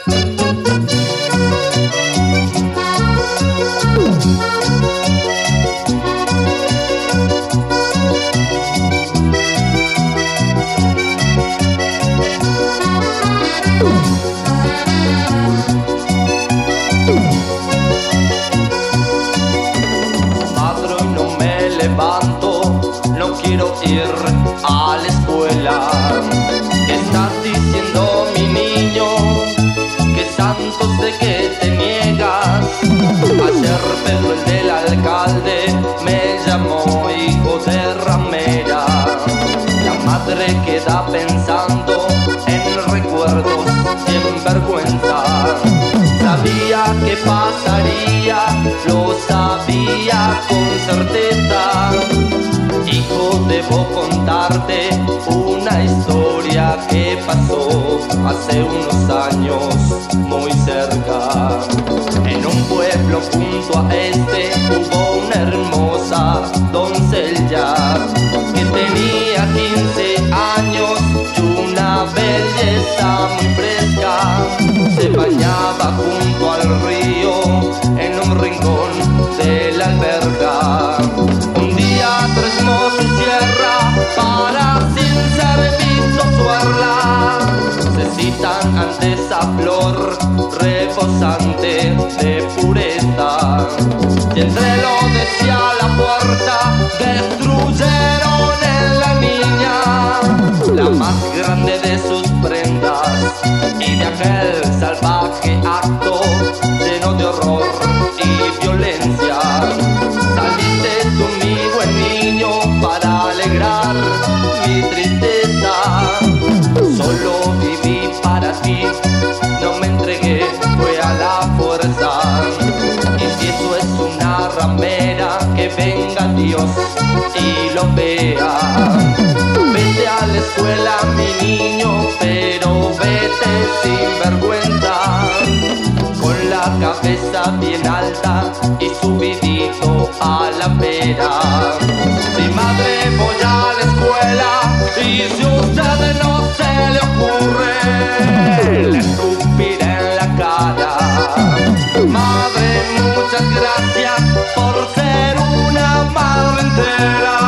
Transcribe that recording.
No quiero ir a la escuela. ¿Qué estás diciendo, mi niño? ¿Qué santos de que te niegas? Ayer Pedro, el del alcalde, me llamó hijo de ramera. La madre queda pensando en recuerdos y en vergüenza. Sabía que pasaría, lo sabía con certeza. Hijo, debo contarte una historia que pasó hace unos años muy cerca. En un pueblo junto a este hubo una hermosa doncella que tenía 15 años y una belleza muy fresca. Se bañaba junto al río en un rincón de la alberca. Un día tres mozos cierra para sin ser visto su orla. Se citan ante esa flor rebosante de pureza. Y entre lo decía la puerta destruyeron en la niña la más grande de sus prendas. Y de aquel salvaje acto lleno de horror y violencia saliste tú, mi buen niño, para alegrar mi tristeza. Solo viví para ti, no me entregué, fue a la fuerza. Y si eso es una ramera, que venga Dios y lo vea. Vete a la escuela, mi niño, pero vete sin vergüenza, con la cabeza bien alta y subidito a la pera. Mi madre, voy a la escuela y si a usted no se le ocurre, le escupiré en la cara. Madre, muchas gracias por ser una madre entera.